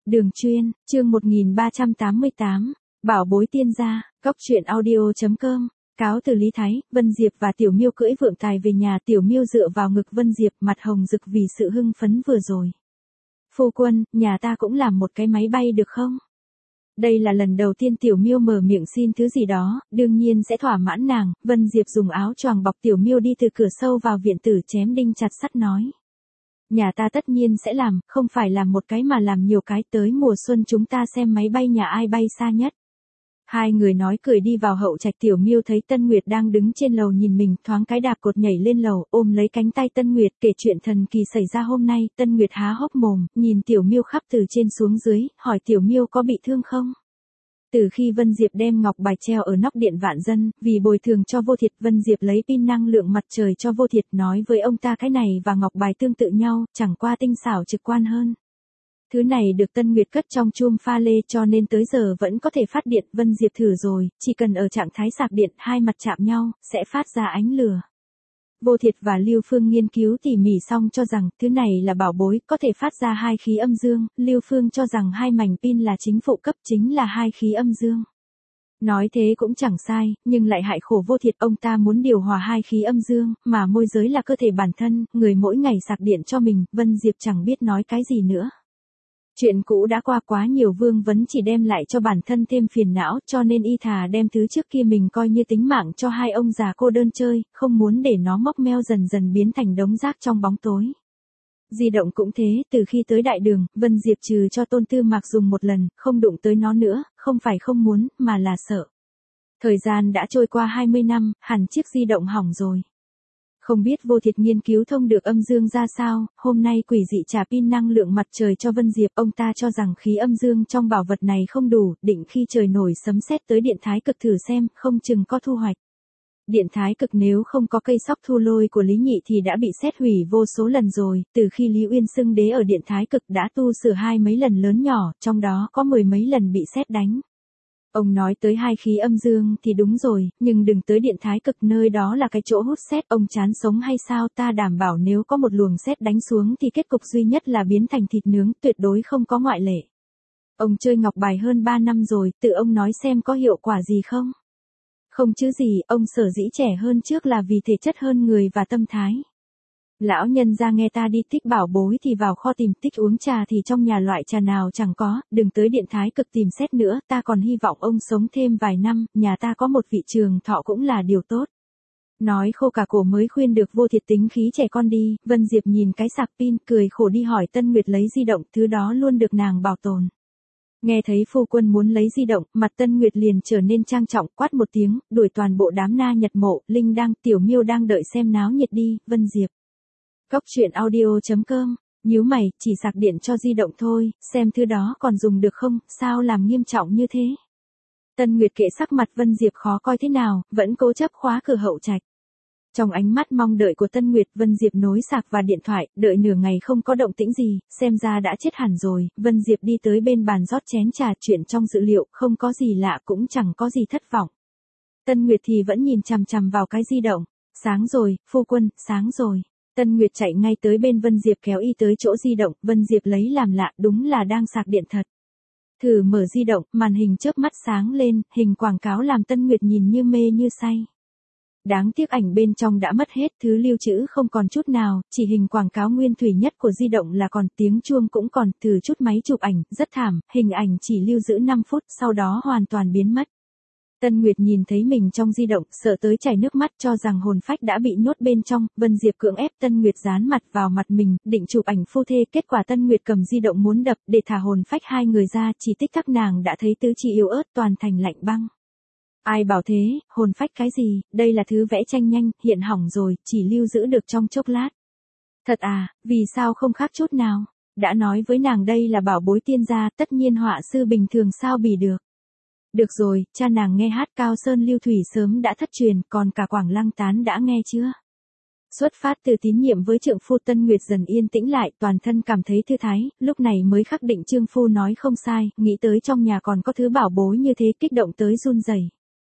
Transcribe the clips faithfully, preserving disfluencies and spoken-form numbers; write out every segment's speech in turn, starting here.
Đường chuyên, chương một nghìn ba trăm tám mươi tám, bảo bối tiên gia, góc truyện audio.com, cáo từ Lý Thái, Vân Diệp và Tiểu Miêu cưỡi vượng tài về nhà. Tiểu Miêu dựa vào ngực Vân Diệp, mặt hồng rực vì sự hưng phấn vừa rồi. Phu quân, nhà ta cũng làm một cái máy bay được không? Đây là lần đầu tiên Tiểu Miêu mở miệng xin thứ gì đó, đương nhiên sẽ thỏa mãn nàng. Vân Diệp dùng áo choàng bọc Tiểu Miêu đi từ cửa sâu vào viện tử, chém đinh chặt sắt nói. Nhà ta tất nhiên sẽ làm, không phải làm một cái mà làm nhiều cái, tới mùa xuân chúng ta xem máy bay nhà ai bay xa nhất. Hai người nói cười đi vào hậu trạch. Tiểu Miêu thấy Tân Nguyệt đang đứng trên lầu nhìn mình, thoáng cái đạp cột nhảy lên lầu, ôm lấy cánh tay Tân Nguyệt, kể chuyện thần kỳ xảy ra hôm nay. Tân Nguyệt há hốc mồm, nhìn Tiểu Miêu khắp từ trên xuống dưới, hỏi Tiểu Miêu có bị thương không? Từ khi Vân Diệp đem ngọc bài treo ở nóc điện Vạn Dân, vì bồi thường cho Vô Thiệt, Vân Diệp lấy pin năng lượng mặt trời cho Vô Thiệt, nói với ông ta cái này và ngọc bài tương tự nhau, chẳng qua tinh xảo trực quan hơn. Thứ này được Tân Nguyệt cất trong chum pha lê cho nên tới giờ vẫn có thể phát điện. Vân Diệp thử rồi, chỉ cần ở trạng thái sạc điện, hai mặt chạm nhau, sẽ phát ra ánh lửa. Vô Thiệt và Lưu Phương nghiên cứu tỉ mỉ xong cho rằng, thứ này là bảo bối, có thể phát ra hai khí âm dương. Lưu Phương cho rằng hai mảnh pin là chính phụ cấp, chính là hai khí âm dương. Nói thế cũng chẳng sai, nhưng lại hại khổ Vô Thiệt. Ông ta muốn điều hòa hai khí âm dương, mà môi giới là cơ thể bản thân, người mỗi ngày sạc điện cho mình. Vân Diệp chẳng biết nói cái gì nữa. Chuyện cũ đã qua, quá nhiều vương vấn chỉ đem lại cho bản thân thêm phiền não, cho nên y thà đem thứ trước kia mình coi như tính mạng cho hai ông già cô đơn chơi, không muốn để nó móc meo dần dần biến thành đống rác trong bóng tối. Di động cũng thế, từ khi tới đại đường, Vân Diệp trừ cho Tôn Tư Mạc dùng một lần, không đụng tới nó nữa, không phải không muốn, mà là sợ. Thời gian đã trôi qua hai mươi năm, hẳn chiếc di động hỏng rồi. Không biết Vô Thiệt nghiên cứu thông được âm dương ra sao, hôm nay quỷ dị trả pin năng lượng mặt trời cho Vân Diệp. Ông ta cho rằng khí âm dương trong bảo vật này không đủ, định khi trời nổi sấm sét tới điện thái cực thử xem, không chừng có thu hoạch. Điện thái cực nếu không có cây sóc thu lôi của Lý Nhị thì đã bị xét hủy vô số lần rồi. Từ khi Lý Uyên xưng đế ở điện thái cực đã tu sửa hai mấy lần lớn nhỏ, trong đó có mười mấy lần bị sét đánh. Ông nói tới hai khí âm dương thì đúng rồi, nhưng đừng tới điện thái cực, nơi đó là cái chỗ hút sét. Ông chán sống hay sao? Ta đảm bảo nếu có một luồng sét đánh xuống thì kết cục duy nhất là biến thành thịt nướng, tuyệt đối không có ngoại lệ. Ông chơi ngọc bài hơn ba năm rồi, tự ông nói xem có hiệu quả gì không? Không chứ gì, ông sở dĩ trẻ hơn trước là vì thể chất hơn người và tâm thái. Lão nhân ra nghe ta đi tích bảo bối thì vào kho tìm, tích uống trà thì trong nhà loại trà nào chẳng có, đừng tới điện thái cực tìm xét nữa, ta còn hy vọng ông sống thêm vài năm, nhà ta có một vị trường thọ cũng là điều tốt. Nói khô cả cổ mới khuyên được Vô Thiệt tính khí trẻ con đi. Vân Diệp nhìn cái sạc pin, cười khổ đi hỏi Tân Nguyệt lấy di động, thứ đó luôn được nàng bảo tồn. Nghe thấy phu quân muốn lấy di động, mặt Tân Nguyệt liền trở nên trang trọng, quát một tiếng, đuổi toàn bộ đám na nhật mộ, Linh đang, Tiểu Miêu đang đợi xem náo nhiệt đi. Vân Diệp. Góc truyện audio.com, nhíu mày, chỉ sạc điện cho di động thôi, xem thứ đó còn dùng được không, sao làm nghiêm trọng như thế. Tân Nguyệt kệ sắc mặt Vân Diệp khó coi thế nào, vẫn cố chấp khóa cửa hậu trạch. Trong ánh mắt mong đợi của Tân Nguyệt, Vân Diệp nối sạc và điện thoại, đợi nửa ngày không có động tĩnh gì, xem ra đã chết hẳn rồi. Vân Diệp đi tới bên bàn rót chén trà, chuyện trong dữ liệu, không có gì lạ cũng chẳng có gì thất vọng. Tân Nguyệt thì vẫn nhìn chằm chằm vào cái di động. Sáng rồi, phu quân, sáng rồi. Tân Nguyệt chạy ngay tới bên Vân Diệp kéo y tới chỗ di động. Vân Diệp lấy làm lạ, đúng là đang sạc điện thật. Thử mở di động, màn hình chớp mắt sáng lên, hình quảng cáo làm Tân Nguyệt nhìn như mê như say. Đáng tiếc ảnh bên trong đã mất hết, thứ lưu trữ không còn chút nào, chỉ hình quảng cáo nguyên thủy nhất của di động là còn, tiếng chuông cũng còn, thử chút máy chụp ảnh, rất thảm, hình ảnh chỉ lưu giữ năm phút, sau đó hoàn toàn biến mất. Tân Nguyệt nhìn thấy mình trong di động, sợ tới chảy nước mắt, cho rằng hồn phách đã bị nhốt bên trong. Vân Diệp cưỡng ép Tân Nguyệt dán mặt vào mặt mình, định chụp ảnh phu thê, kết quả Tân Nguyệt cầm di động muốn đập, để thả hồn phách hai người ra, chỉ tích tắc nàng đã thấy tứ chi yếu ớt toàn thành lạnh băng. Ai bảo thế, hồn phách cái gì, đây là thứ vẽ tranh nhanh, hiện hỏng rồi, chỉ lưu giữ được trong chốc lát. Thật à, vì sao không khác chút nào, đã nói với nàng đây là bảo bối tiên gia, tất nhiên họa sư bình thường sao bì được. Được rồi, cha nàng nghe hát Cao Sơn Lưu Thủy sớm đã thất truyền, còn cả Quảng Lăng Tán đã nghe chưa? Xuất phát từ tín nhiệm với trượng phu, Tân Nguyệt dần yên tĩnh lại, toàn thân cảm thấy thư thái, lúc này mới khắc định trượng phu nói không sai, nghĩ tới trong nhà còn có thứ bảo bối như thế, kích động tới run rẩy.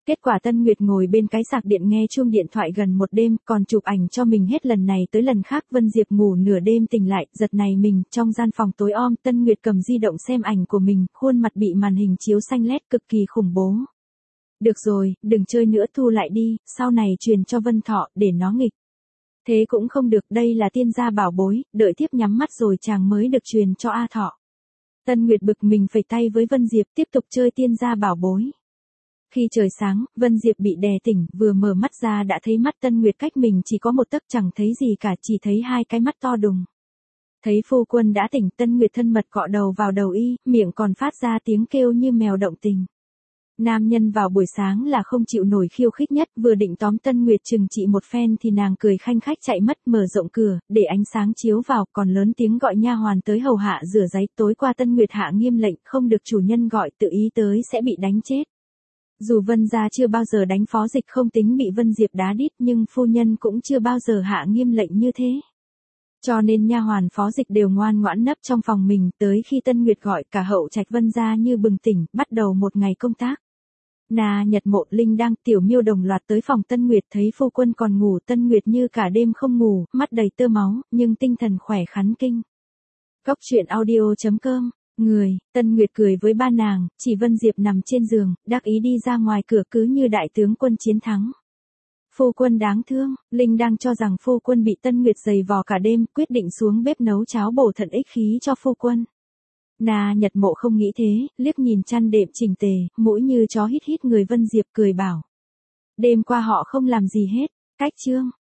Kết quả Tân Nguyệt ngồi bên cái sạc điện nghe chuông điện thoại gần một đêm, còn chụp ảnh cho mình hết lần này tới lần khác. Vân Diệp ngủ nửa đêm tỉnh lại, giật này mình, trong gian phòng tối om, Tân Nguyệt cầm di động xem ảnh của mình, khuôn mặt bị màn hình chiếu xanh lét cực kỳ khủng bố. Được rồi, đừng chơi nữa, thu lại đi, sau này truyền cho Vân Thọ, để nó nghịch. Thế cũng không được, đây là tiên gia bảo bối, đợi tiếp nhắm mắt rồi chàng mới được truyền cho A Thọ. Tân Nguyệt bực mình phẩy tay với Vân Diệp, tiếp tục chơi tiên gia bảo bối. Khi trời sáng, Vân Diệp bị đè tỉnh, vừa mở mắt ra đã thấy mắt Tân Nguyệt cách mình chỉ có một tấc, chẳng thấy gì cả, chỉ thấy hai cái mắt to đùng. Thấy phu quân đã tỉnh, Tân Nguyệt thân mật cọ đầu vào đầu y, miệng còn phát ra tiếng kêu như mèo động tình. Nam nhân vào buổi sáng là không chịu nổi khiêu khích nhất, vừa định tóm Tân Nguyệt trừng trị một phen thì nàng cười khanh khách chạy mất, mở rộng cửa, để ánh sáng chiếu vào, còn lớn tiếng gọi nha hoàn tới hầu hạ rửa giấy. Tối qua Tân Nguyệt hạ nghiêm lệnh, không được chủ nhân gọi, tự ý tới sẽ bị đánh chết. Dù Vân gia chưa bao giờ đánh Phó Dịch không tính bị Vân Diệp đá đít, nhưng phu nhân cũng chưa bao giờ hạ nghiêm lệnh như thế. Cho nên nha hoàn Phó Dịch đều ngoan ngoãn nấp trong phòng mình, tới khi Tân Nguyệt gọi, cả hậu trạch Vân gia như bừng tỉnh, bắt đầu một ngày công tác. Na Nhật Mộ, Linh Đăng, Tiểu Miêu đồng loạt tới phòng Tân Nguyệt, thấy phu quân còn ngủ, Tân Nguyệt như cả đêm không ngủ, mắt đầy tơ máu, nhưng tinh thần khỏe khắn kinh. Góc truyện audio chấm com. Người, Tân Nguyệt cười với ba nàng, chỉ Vân Diệp nằm trên giường, đắc ý đi ra ngoài cửa cứ như đại tướng quân chiến thắng. Phu quân đáng thương, Linh đang cho rằng phu quân bị Tân Nguyệt giày vò cả đêm, quyết định xuống bếp nấu cháo bổ thận ích khí cho phu quân. Na Nhật Mộ không nghĩ thế, liếc nhìn chăn đệm chỉnh tề, mũi như chó hít hít người. Vân Diệp cười bảo. Đêm qua họ không làm gì hết, cách chương.